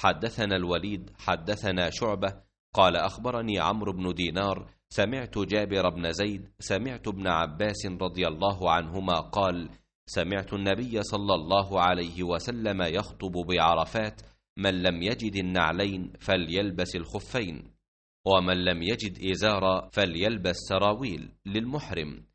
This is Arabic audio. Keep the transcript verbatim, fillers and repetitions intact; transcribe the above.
حدثنا الوليد حدثنا شعبة قال أخبرني عمرو بن دينار سمعت جابر بن زيد سمعت ابن عباس رضي الله عنهما قال سمعت النبي صلى الله عليه وسلم يخطب بعرفات من لم يجد النعلين فليلبس الخفين، ومن لم يجد إزارا فليلبس سراويل للمحرم،